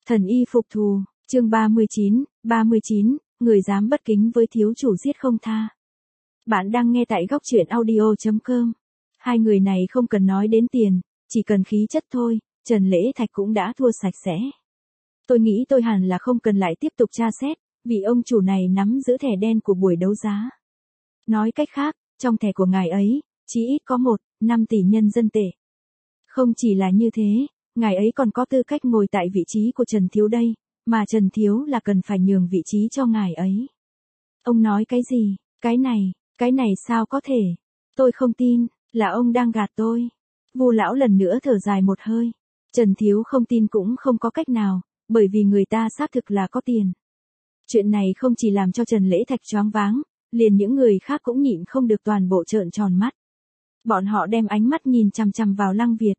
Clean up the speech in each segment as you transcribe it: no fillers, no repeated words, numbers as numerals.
Thần y phục thù, chương 39, người dám bất kính với thiếu chủ giết không tha. Bạn đang nghe tại góc truyện audio.com. Hai người này không cần nói đến tiền, chỉ cần khí chất thôi, Trần Lễ Thạch cũng đã thua sạch sẽ. Tôi nghĩ tôi hẳn là không cần lại tiếp tục tra xét, vì ông chủ này nắm giữ thẻ đen của buổi đấu giá. Nói cách khác, trong thẻ của ngài ấy, chỉ ít có 5 tỷ nhân dân tệ. Không chỉ là như thế, ngài ấy còn có tư cách ngồi tại vị trí của Trần Thiếu đây, mà Trần Thiếu là cần phải nhường vị trí cho ngài ấy. Ông nói cái gì? Cái này sao có thể? Tôi không tin, là ông đang gạt tôi. Vu lão lần nữa thở dài một hơi. Trần Thiếu không tin cũng không có cách nào, bởi vì người ta xác thực là có tiền. Chuyện này không chỉ làm cho Trần Lễ Thạch choáng váng, liền những người khác cũng nhịn không được toàn bộ trợn tròn mắt. Bọn họ đem ánh mắt nhìn chằm chằm vào Lăng Việt.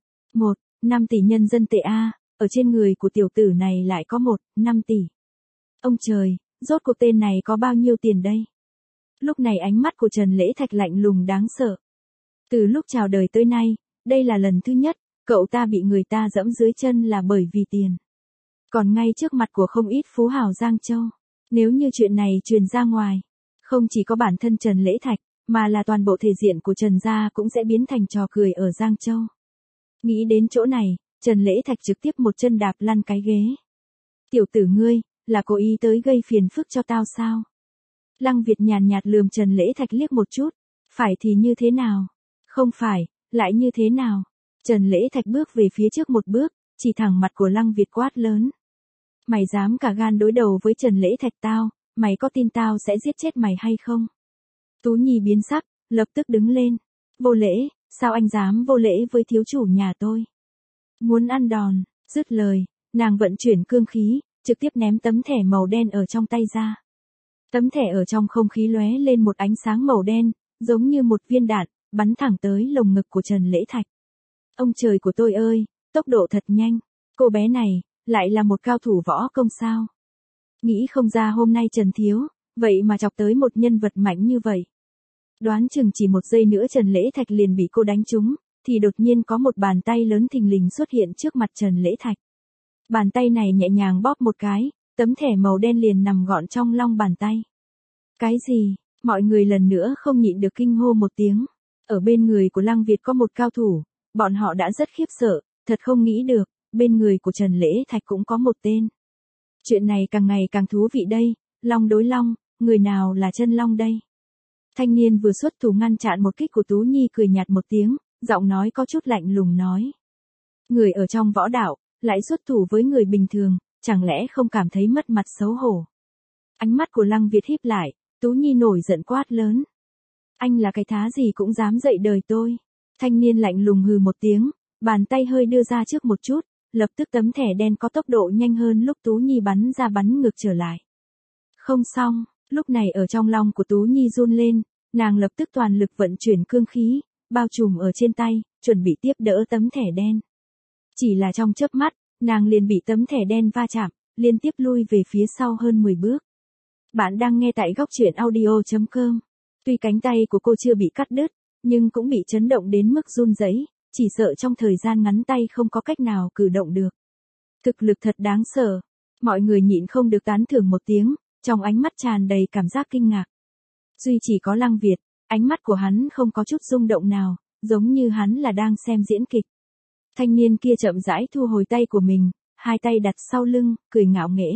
5 tỷ nhân dân tệ a, ở trên người của tiểu tử này lại có 5 tỷ. Ông trời, rốt cuộc tên này có bao nhiêu tiền đây? Lúc này ánh mắt của Trần Lễ Thạch lạnh lùng đáng sợ. Từ lúc chào đời tới nay, đây là lần thứ nhất, cậu ta bị người ta dẫm dưới chân là bởi vì tiền. Còn ngay trước mặt của không ít phú hào Giang Châu. Nếu như chuyện này truyền ra ngoài, không chỉ có bản thân Trần Lễ Thạch, mà là toàn bộ thể diện của Trần gia cũng sẽ biến thành trò cười ở Giang Châu. Nghĩ đến chỗ này, Trần Lễ Thạch trực tiếp một chân đạp lăn cái ghế. Tiểu tử ngươi, là cố ý tới gây phiền phức cho tao sao? Lăng Việt nhàn nhạt lườm Trần Lễ Thạch liếc một chút. Phải thì như thế nào? Không phải, lại như thế nào? Trần Lễ Thạch bước về phía trước một bước, chỉ thẳng mặt của Lăng Việt quát lớn. Mày dám cả gan đối đầu với Trần Lễ Thạch tao, mày có tin tao sẽ giết chết mày hay không? Tú Nhi biến sắc, lập tức đứng lên. Vô lễ, sao anh dám vô lễ với thiếu chủ nhà tôi? Muốn ăn đòn, dứt lời, nàng vận chuyển cương khí, trực tiếp ném tấm thẻ màu đen ở trong tay ra. Tấm thẻ ở trong không khí lóe lên một ánh sáng màu đen, giống như một viên đạn, bắn thẳng tới lồng ngực của Trần Lễ Thạch. Ông trời của tôi ơi, tốc độ thật nhanh, cô bé này, lại là một cao thủ võ công sao? Nghĩ không ra hôm nay Trần Thiếu, vậy mà chọc tới một nhân vật mạnh như vậy. Đoán chừng chỉ một giây nữa Trần Lễ Thạch liền bị cô đánh trúng, thì đột nhiên có một bàn tay lớn thình lình xuất hiện trước mặt Trần Lễ Thạch. Bàn tay này nhẹ nhàng bóp một cái, tấm thẻ màu đen liền nằm gọn trong lòng bàn tay. Cái gì? Mọi người lần nữa không nhịn được kinh hô một tiếng. Ở bên người của Lăng Việt có một cao thủ, bọn họ đã rất khiếp sợ, thật không nghĩ được, bên người của Trần Lễ Thạch cũng có một tên. Chuyện này càng ngày càng thú vị đây, long đối long, người nào là chân long đây? Thanh niên vừa xuất thủ ngăn chặn một kích của Tú Nhi cười nhạt một tiếng, giọng nói có chút lạnh lùng nói. Người ở trong võ đạo, lại xuất thủ với người bình thường, chẳng lẽ không cảm thấy mất mặt xấu hổ? Ánh mắt của Lăng Việt híp lại, Tú Nhi nổi giận quát lớn. Anh là cái thá gì cũng dám dạy đời tôi. Thanh niên lạnh lùng hừ một tiếng, bàn tay hơi đưa ra trước một chút, lập tức tấm thẻ đen có tốc độ nhanh hơn lúc Tú Nhi bắn ngược trở lại. Không xong, lúc này ở trong lòng của Tú Nhi run lên, nàng lập tức toàn lực vận chuyển cương khí, bao trùm ở trên tay, chuẩn bị tiếp đỡ tấm thẻ đen. Chỉ là trong chớp mắt, nàng liền bị tấm thẻ đen va chạm, liên tiếp lui về phía sau hơn 10 bước. Bạn đang nghe tại góc truyện audio.com. Tuy cánh tay của cô chưa bị cắt đứt, nhưng cũng bị chấn động đến mức run rẩy, chỉ sợ trong thời gian ngắn tay không có cách nào cử động được. Thực lực thật đáng sợ. Mọi người nhịn không được tán thưởng một tiếng, trong ánh mắt tràn đầy cảm giác kinh ngạc. Duy chỉ có Lăng Việt, ánh mắt của hắn không có chút rung động nào, giống như hắn là đang xem diễn kịch. Thanh niên kia chậm rãi thu hồi tay của mình, hai tay đặt sau lưng, cười ngạo nghễ.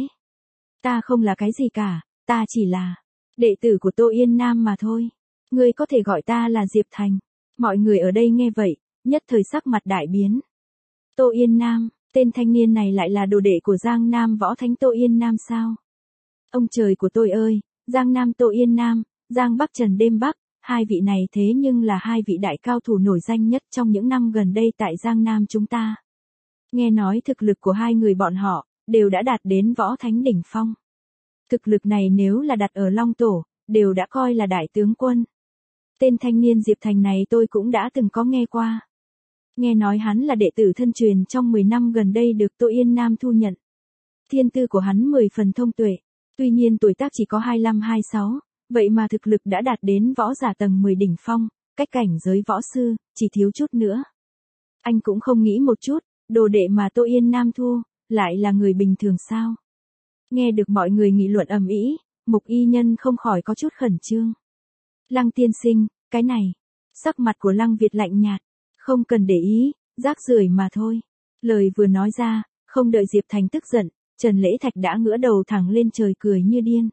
Ta không là cái gì cả, ta chỉ là đệ tử của Tô Yên Nam mà thôi. Ngươi có thể gọi ta là Diệp Thành. Mọi người ở đây nghe vậy, nhất thời sắc mặt đại biến. Tô Yên Nam, tên thanh niên này lại là đồ đệ của Giang Nam võ thánh Tô Yên Nam sao? Ông trời của tôi ơi, Giang Nam Tô Yên Nam, Giang Bắc Trần Đêm Bắc, hai vị này thế nhưng là hai vị đại cao thủ nổi danh nhất trong những năm gần đây tại Giang Nam chúng ta. Nghe nói thực lực của hai người bọn họ, đều đã đạt đến võ thánh đỉnh phong. Thực lực này nếu là đặt ở Long Tổ, đều đã coi là đại tướng quân. Tên thanh niên Diệp Thành này tôi cũng đã từng có nghe qua. Nghe nói hắn là đệ tử thân truyền trong 10 năm gần đây được Tô Yên Nam thu nhận. Thiên tư của hắn 10 phần thông tuệ, tuy nhiên tuổi tác chỉ có 25-26, vậy mà thực lực đã đạt đến võ giả tầng 10 đỉnh phong, cách cảnh giới võ sư, chỉ thiếu chút nữa. Anh cũng không nghĩ một chút, đồ đệ mà Tô Yên Nam thu, lại là người bình thường sao? Nghe được mọi người nghị luận ầm ĩ, Mục Y Nhân không khỏi có chút khẩn trương. Lăng tiên sinh, cái này. Sắc mặt của Lăng Việt lạnh nhạt. Không cần để ý, rác rưởi mà thôi. Lời vừa nói ra, không đợi Diệp Thành tức giận, Trần Lễ Thạch đã ngửa đầu thẳng lên trời cười như điên.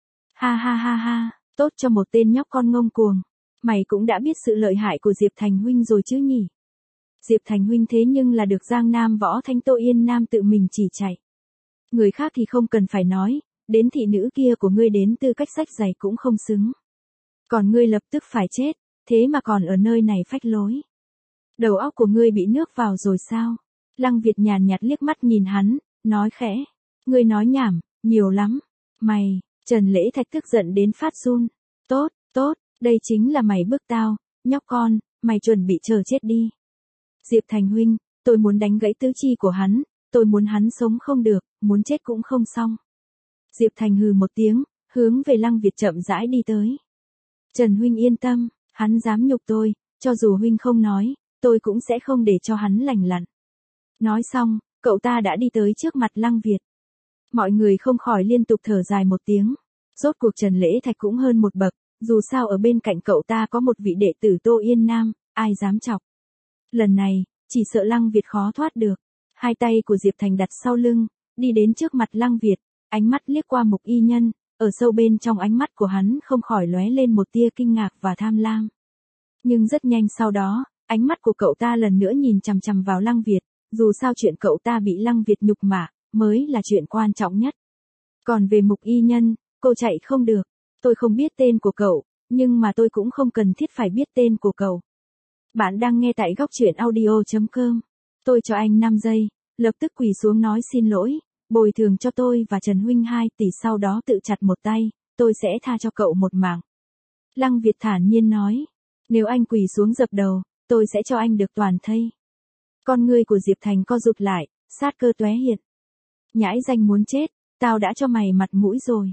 Ha ha ha ha, tốt cho một tên nhóc con ngông cuồng. Mày cũng đã biết sự lợi hại của Diệp Thành huynh rồi chứ nhỉ? Diệp Thành huynh thế nhưng là được Giang Nam Võ Thanh Tô Yên Nam tự mình chỉ chạy. Người khác thì không cần phải nói, đến thị nữ kia của ngươi đến tư cách sách giày cũng không xứng. Còn ngươi lập tức phải chết, thế mà còn ở nơi này phách lối. Đầu óc của ngươi bị nước vào rồi sao? Lăng Việt nhàn nhạt liếc mắt nhìn hắn, nói khẽ. Ngươi nói nhảm, nhiều lắm. Mày, Trần Lễ Thạch tức giận đến phát run. Tốt, tốt, đây chính là mày bức tao, nhóc con, mày chuẩn bị chờ chết đi. Diệp Thành huynh, tôi muốn đánh gãy tứ chi của hắn, tôi muốn hắn sống không được, muốn chết cũng không xong. Diệp Thành hừ một tiếng, hướng về Lăng Việt chậm rãi đi tới. Trần huynh yên tâm, hắn dám nhục tôi, cho dù huynh không nói, tôi cũng sẽ không để cho hắn lành lặn. Nói xong, cậu ta đã đi tới trước mặt Lăng Việt. Mọi người không khỏi liên tục thở dài một tiếng. Rốt cuộc Trần Lễ Thạch cũng hơn một bậc, dù sao ở bên cạnh cậu ta có một vị đệ tử Tô Yên Nam, ai dám chọc. Lần này, chỉ sợ Lăng Việt khó thoát được. Hai tay của Diệp Thành đặt sau lưng, đi đến trước mặt Lăng Việt, ánh mắt liếc qua Mục Y Nhân, ở sâu bên trong ánh mắt của hắn không khỏi lóe lên một tia kinh ngạc và tham lam. Nhưng rất nhanh sau đó, ánh mắt của cậu ta lần nữa nhìn chằm chằm vào Lăng Việt, dù sao chuyện cậu ta bị Lăng Việt nhục mạ, mới là chuyện quan trọng nhất. Còn về Mục Y Nhân, cô chạy không được, tôi không biết tên của cậu, nhưng mà tôi cũng không cần thiết phải biết tên của cậu. Bạn đang nghe tại góc truyện audio.com. Tôi cho anh 5 giây, lập tức quỳ xuống nói xin lỗi, bồi thường cho tôi và Trần huynh 2 tỷ sau đó tự chặt một tay, tôi sẽ tha cho cậu một mạng. Lăng Việt thản nhiên nói, nếu anh quỳ xuống dập đầu, tôi sẽ cho anh được toàn thây. Con ngươi của Diệp Thành co rụt lại, sát cơ tóe hiện. Nhãi danh muốn chết, tao đã cho mày mặt mũi rồi.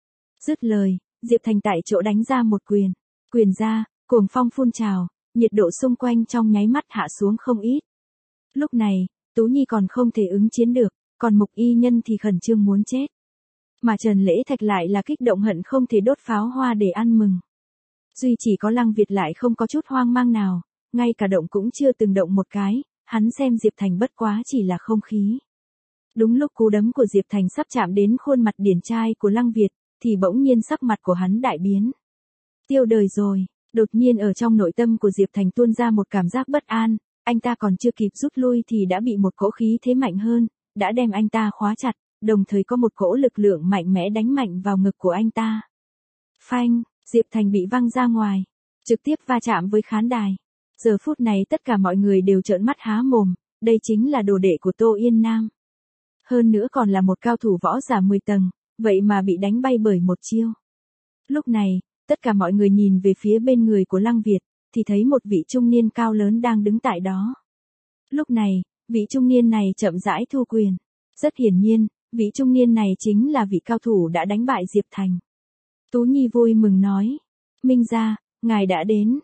Dứt lời, Diệp Thành tại chỗ đánh ra một quyền. Quyền ra, cuồng phong phun trào, nhiệt độ xung quanh trong nháy mắt hạ xuống không ít. Lúc này, Tú Nhi còn không thể ứng chiến được, còn Mục Y Nhân thì khẩn trương muốn chết. Mà Trần Lễ Thạch lại là kích động hận không thể đốt pháo hoa để ăn mừng. Duy chỉ có Lăng Việt lại không có chút hoang mang nào, ngay cả động cũng chưa từng động một cái, hắn xem Diệp Thành bất quá chỉ là không khí. Đúng lúc cú đấm của Diệp Thành sắp chạm đến khuôn mặt điển trai của Lăng Việt, thì bỗng nhiên sắc mặt của hắn đại biến. Tiêu đời rồi, đột nhiên ở trong nội tâm của Diệp Thành tuôn ra một cảm giác bất an, anh ta còn chưa kịp rút lui thì đã bị một cỗ khí thế mạnh hơn, đã đem anh ta khóa chặt, đồng thời có một cỗ lực lượng mạnh mẽ đánh mạnh vào ngực của anh ta. Phanh, Diệp Thành bị văng ra ngoài, trực tiếp va chạm với khán đài. Giờ phút này tất cả mọi người đều trợn mắt há mồm, đây chính là đồ đệ của Tô Yên Nam. Hơn nữa còn là một cao thủ võ giả 10 tầng, vậy mà bị đánh bay bởi một chiêu. Lúc này, tất cả mọi người nhìn về phía bên người của Lăng Việt, thì thấy một vị trung niên cao lớn đang đứng tại đó. Lúc này, vị trung niên này chậm rãi thu quyền. Rất hiển nhiên, vị trung niên này chính là vị cao thủ đã đánh bại Diệp Thành. Tú Nhi vui mừng nói, Minh gia, ngài đã đến.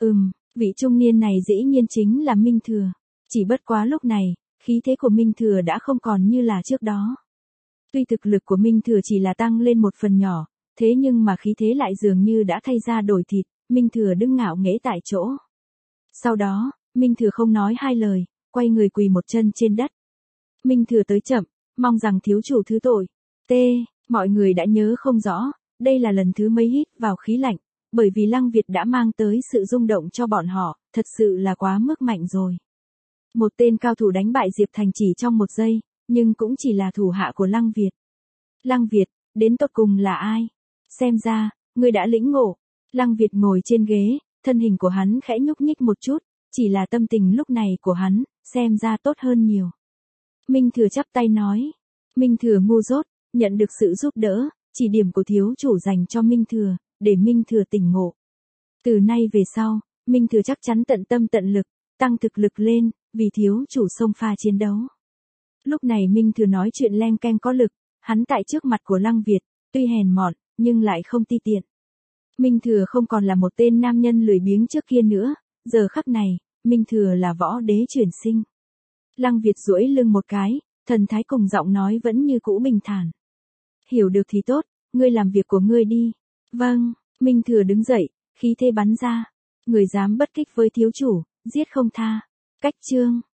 Vị trung niên này dĩ nhiên chính là Minh Thừa. Chỉ bất quá lúc này, khí thế của Minh Thừa đã không còn như là trước đó. Tuy thực lực của Minh Thừa chỉ là tăng lên một phần nhỏ, thế nhưng mà khí thế lại dường như đã thay ra đổi thịt, Minh Thừa đứng ngạo nghễ tại chỗ. Sau đó, Minh Thừa không nói hai lời, quay người quỳ một chân trên đất. Minh Thừa tới chậm, mong rằng thiếu chủ thứ tội. Mọi người đã nhớ không rõ, đây là lần thứ mấy hít vào khí lạnh, bởi vì Lăng Việt đã mang tới sự rung động cho bọn họ, thật sự là quá mức mạnh rồi. Một tên cao thủ đánh bại Diệp Thành chỉ trong một giây, nhưng cũng chỉ là thủ hạ của Lăng Việt. Lăng Việt, đến tột cùng là ai? Xem ra, ngươi đã lĩnh ngộ. Lăng Việt ngồi trên ghế, thân hình của hắn khẽ nhúc nhích một chút, chỉ là tâm tình lúc này của hắn, xem ra tốt hơn nhiều. Minh Thừa chắp tay nói. Minh Thừa ngu dốt, nhận được sự giúp đỡ, chỉ điểm của thiếu chủ dành cho Minh Thừa, để Minh Thừa tỉnh ngộ. Từ nay về sau, Minh Thừa chắc chắn tận tâm tận lực, tăng thực lực lên, vì thiếu chủ xông pha chiến đấu. Lúc này Minh Thừa nói chuyện leng keng có lực, hắn tại trước mặt của Lăng Việt, tuy hèn mọn, nhưng lại không ti tiện. Minh Thừa không còn là một tên nam nhân lười biếng trước kia nữa, giờ khắc này, Minh Thừa là võ đế chuyển sinh. Lăng Việt duỗi lưng một cái, Thần thái cùng giọng nói vẫn như cũ bình thản. Hiểu được thì tốt, ngươi làm việc của ngươi đi. Vâng, Minh Thừa đứng dậy, khí thế bắn ra. Người dám bất kích với thiếu chủ, giết không tha. Cách chương.